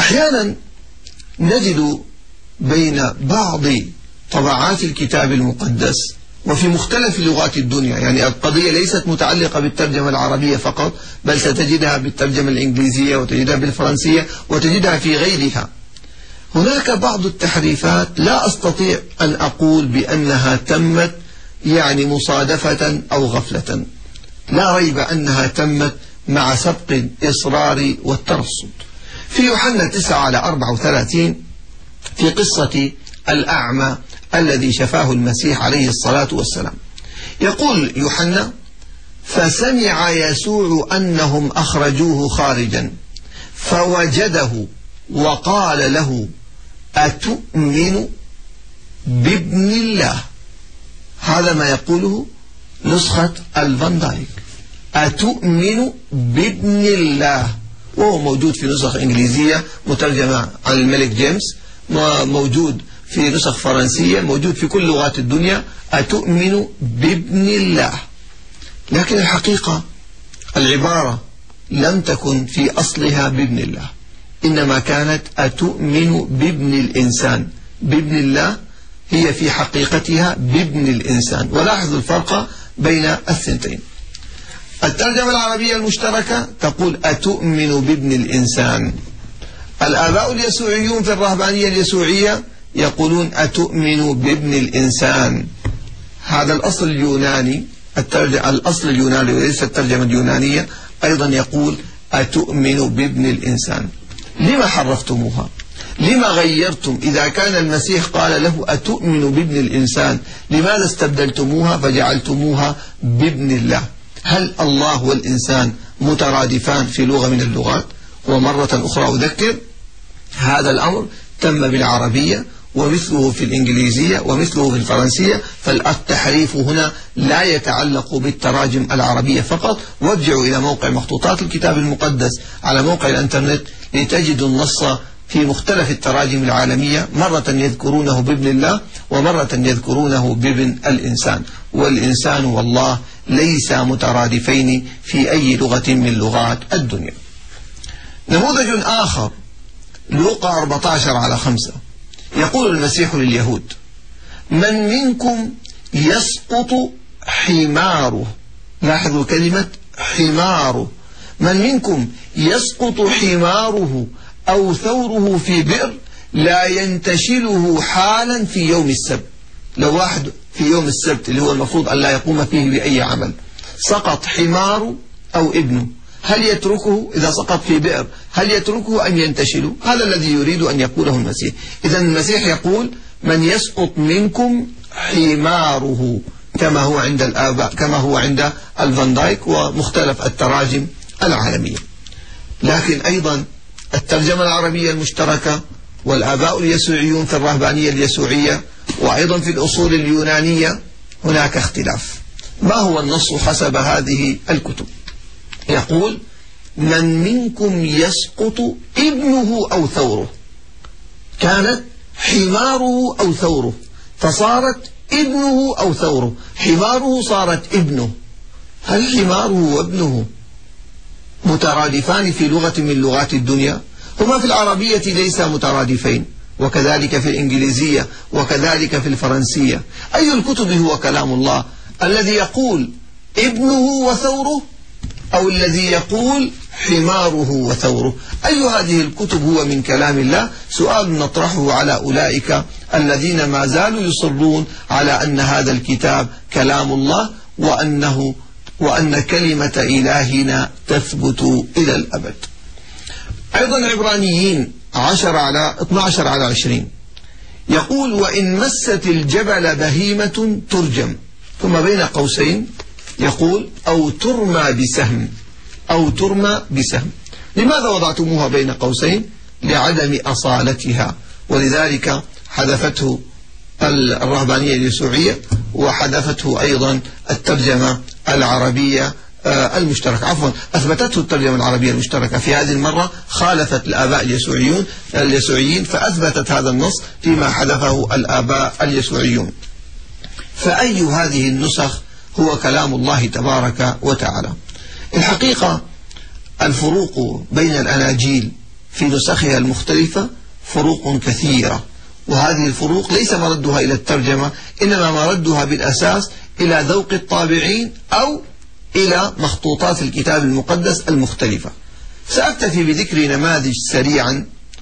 أحيانا نجد بين بعض طبعات الكتاب المقدس وفي مختلف لغات الدنيا، يعني القضية ليست متعلقة بالترجمة العربية فقط، بل ستجدها بالترجمة الإنجليزية وتجدها بالفرنسية وتجدها في غيرها. هناك بعض التحريفات لا أستطيع أن أقول بأنها تمت يعني مصادفة أو غفلة، لا ريب أنها تمت مع سبق الإصرار والترصد. في يوحنا 9:34 في قصة الأعمى الذي شفاه المسيح عليه الصلاة والسلام، يقول يوحنا: فسمع يسوع أنهم أخرجوه خارجا فوجده وقال له: أتؤمن بابن الله. هذا ما يقوله نسخة الفان دايك، أتؤمن بابن الله، وهو موجود في نسخ إنجليزية مترجمة عن الملك جيمس، موجود في نسخ فرنسية، موجود في كل لغات الدنيا، أتؤمن بابن الله. لكن الحقيقة العبارة لم تكن في أصلها بابن الله، إنما كانت أتؤمن بابن الإنسان. بابن الله هي في حقيقتها بابن الإنسان، ولاحظوا الفرق بين الثنتين. الترجمة العربية المشتركة تقول أتؤمن بابن الإنسان. الآباء اليسوعيون في الرهبانية اليسوعية يقولون أتؤمن بابن الإنسان. هذا الأصل اليوناني، الأصل اليوناني وليس الترجمة اليونانية، أيضا يقول أتؤمن بابن الإنسان. لما حرفتموها؟ لما غيرتم؟ إذا كان المسيح قال له أتؤمن بابن الإنسان، لماذا استبدلتموها فجعلتموها بابن الله؟ هل الله والإنسان مترادفان في لغة من اللغات؟ ومرة أخرى أذكر، هذا الأمر تم بالعربية ومثله في الإنجليزية ومثله في الفرنسية، فالتحريف هنا لا يتعلق بالتراجم العربية فقط. وارجعوا إلى موقع مخطوطات الكتاب المقدس على موقع الإنترنت لتجدوا النص في مختلف التراجم العالمية، مرة يذكرونه بابن الله ومرة يذكرونه بابن الإنسان، والإنسان والله ليس مترادفين في أي لغة من لغات الدنيا. نموذج آخر لوقا 14:5 يقول المسيح لليهود: من منكم يسقط حماره. لاحظوا كلمة حماره. من منكم يسقط حماره أو ثوره في بئر لا ينتشله حالا في يوم السبت. لو واحد في يوم السبت اللي هو المفروض أن لا يقوم فيه بأي عمل سقط حماره أو ابنه، هل يتركه؟ إذا سقط في بئر هل يتركه أم ينتشله؟ هذا الذي يريد أن يقوله المسيح. إذن المسيح يقول: من يسقط منكم حماره، كما هو عند الآباء، كما هو عند الفان دايك ومختلف التراجم العالمية. لكن أيضا الترجمة العربية المشتركة والآباء اليسوعيون في الرهبانية اليسوعية وأيضا في الأصول اليونانية هناك اختلاف. ما هو النص حسب هذه الكتب؟ يقول: من منكم يسقط ابنه أو ثوره. كانت حماره أو ثوره فصارت ابنه أو ثوره، حماره صارت ابنه. هل حماره وابنه مترادفان في لغة من لغات الدنيا؟ هما في العربية ليس مترادفين، وكذلك في الإنجليزية وكذلك في الفرنسية. أي الكتب هو كلام الله؟ الذي يقول ابنه وثوره أو الذي يقول حماره وثوره؟ أي هذه الكتب هو من كلام الله؟ سؤال نطرحه على أولئك الذين ما زالوا يصرون على أن هذا الكتاب كلام الله وأن كلمة إلهنا تثبت إلى الأبد. أيضا عبرانيين 10:12-20 يقول: وإن مست الجبل بهيمة ترجم، ثم بين قوسين يقول: أو ترمى بسهم، أو ترمى بسهم. لماذا وضعتموها بين قوسين؟ لعدم أصالتها، ولذلك حذفته الرهبانية اليسوعية وحذفته أيضا الترجمة العربية المشتركة، عفوا أثبتته الترجمة العربية المشتركة. في هذه المرة خالفت الآباء اليسوعيين فأثبتت هذا النص فيما حذفه الآباء اليسوعيون. فأي هذه النسخ هو كلام الله تبارك وتعالى؟ الحقيقة الفروق بين الأناجيل في نسخها المختلفة فروق كثيرة، وهذه الفروق ليس مردها إلى الترجمة، إنما مردها بالأساس إلى ذوق الطابعين أو إلى مخطوطات الكتاب المقدس المختلفة. سأكتفي بذكر نماذج سريعا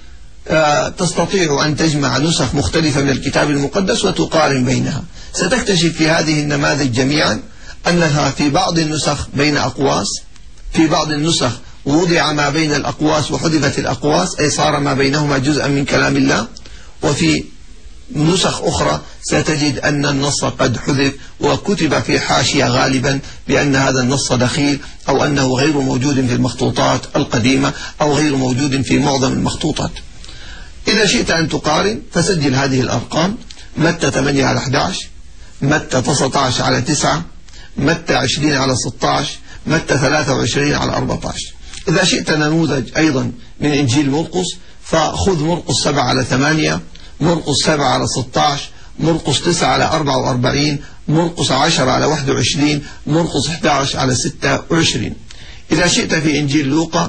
تستطيع أن تجمع نسخ مختلفة من الكتاب المقدس وتقارن بينها. ستكتشف في هذه النماذج جميعا أنها في بعض النسخ بين أقواس، في بعض النسخ وضع ما بين الأقواس وحذفت الأقواس، أي صار ما بينهما جزءا من كلام الله، وفي نسخ أخرى ستجد أن النص قد حذف وكتب في حاشية غالبا بأن هذا النص دخيل، أو أنه غير موجود في المخطوطات القديمة، أو غير موجود في معظم المخطوطات. إذا شئت أن تقارن فسجل هذه الأرقام: متى 8/11، متى 19/9، متى 20/16، متى 23/14. إذا شئت نموذج أيضا من إنجيل مرقس فخذ مرقس 7/8، مرقس 7/16، مرقس 9/44، مرقس 10/21، مرقس 11/26. إذا شئت في إنجيل لوقا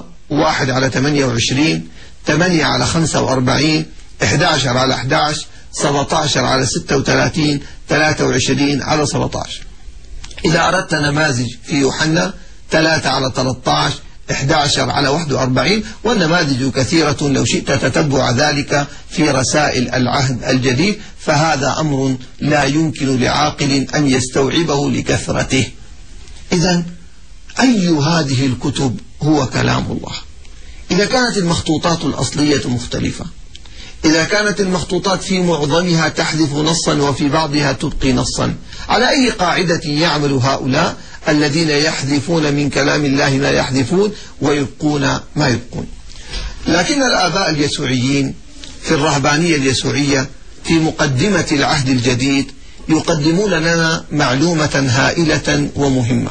1/28، 8/45، 11/11، 17/36، 23/17. إذا أردت نماذج في يوحنا 3/13، 11/41، والنماذج كثيرة لو شئت تتبع ذلك في رسائل العهد الجديد، فهذا أمر لا يمكن لعاقل أن يستوعبه لكثرته. إذن أي هذه الكتب هو كلام الله؟ إذا كانت المخطوطات الأصلية مختلفة، إذا كانت المخطوطات في معظمها تحذف نصا وفي بعضها تبقي نصا، على أي قاعدة يعمل هؤلاء الذين يحذفون من كلام الله ما يحذفون ويبقون ما يبقون؟ لكن الآباء اليسوعيين في الرهبانية اليسوعية في مقدمة العهد الجديد يقدمون لنا معلومة هائلة ومهمة.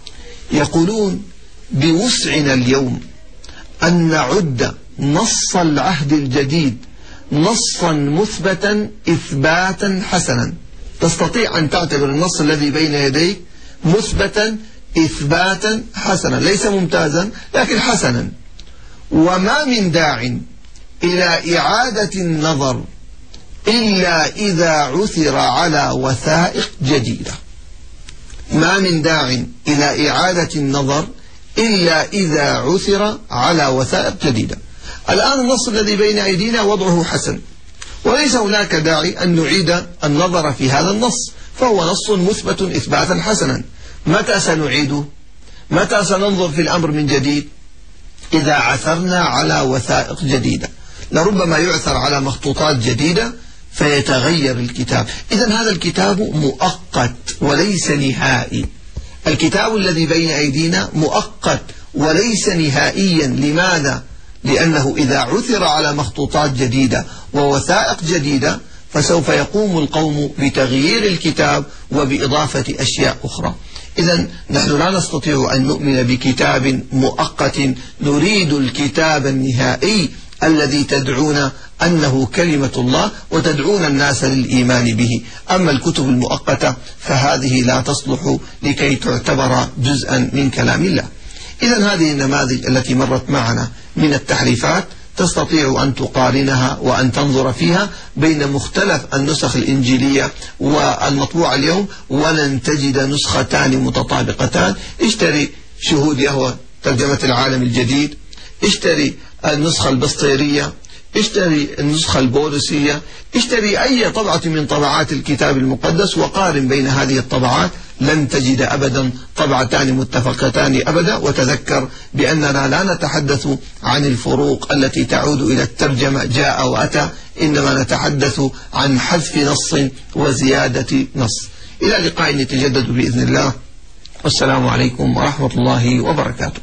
يقولون: بوسعنا اليوم أن نعد نص العهد الجديد نصا مثبتا إثباتا حسنا. تستطيع أن تعتبر النص الذي بين يديك مثبتا إثباتا حسنا، ليس ممتازا لكن حسنا. وما من داع إلى إعادة النظر إلا إذا عثر على وثائق جديدة. ما من داع إلى إعادة النظر إلا إذا عثر على وثائق جديدة. الآن النص الذي بين أيدينا وضعه حسن، وليس هناك داعي أن نعيد النظر في هذا النص، فهو نص مثبت إثباتا حسنا. متى سنعيده؟ متى سننظر في الأمر من جديد؟ إذا عثرنا على وثائق جديدة. لربما يعثر على مخطوطات جديدة فيتغير الكتاب. إذن هذا الكتاب مؤقت وليس نهائي. الكتاب الذي بين أيدينا مؤقت وليس نهائيا. لماذا؟ لأنه إذا عثر على مخطوطات جديدة ووثائق جديدة فسوف يقوم القوم بتغيير الكتاب وبإضافة أشياء أخرى. إذن نحن لا نستطيع أن نؤمن بكتاب مؤقت، نريد الكتاب النهائي الذي تدعون أنه كلمة الله وتدعون الناس للإيمان به. أما الكتب المؤقتة فهذه لا تصلح لكي تعتبر جزءا من كلام الله. إذن هذه النماذج التي مرت معنا من التحريفات تستطيع أن تقارنها وأن تنظر فيها بين مختلف النسخ الإنجيلية والمطبوعة اليوم، ولن تجد نسختان متطابقتان. اشتري شهود يهوه ترجمة العالم الجديد، اشتري النسخة البسطيرية، اشتري النسخة البوليسية، اشتري أي طبعة من طبعات الكتاب المقدس وقارن بين هذه الطبعات، لن تجد أبدا طبعتان متفقتان أبدا. وتذكر بأننا لا نتحدث عن الفروق التي تعود إلى الترجمة جاء وأتى، إنما نتحدث عن حذف نص وزيادة نص. إلى لقاء يتجدد بإذن الله، والسلام عليكم ورحمة الله وبركاته.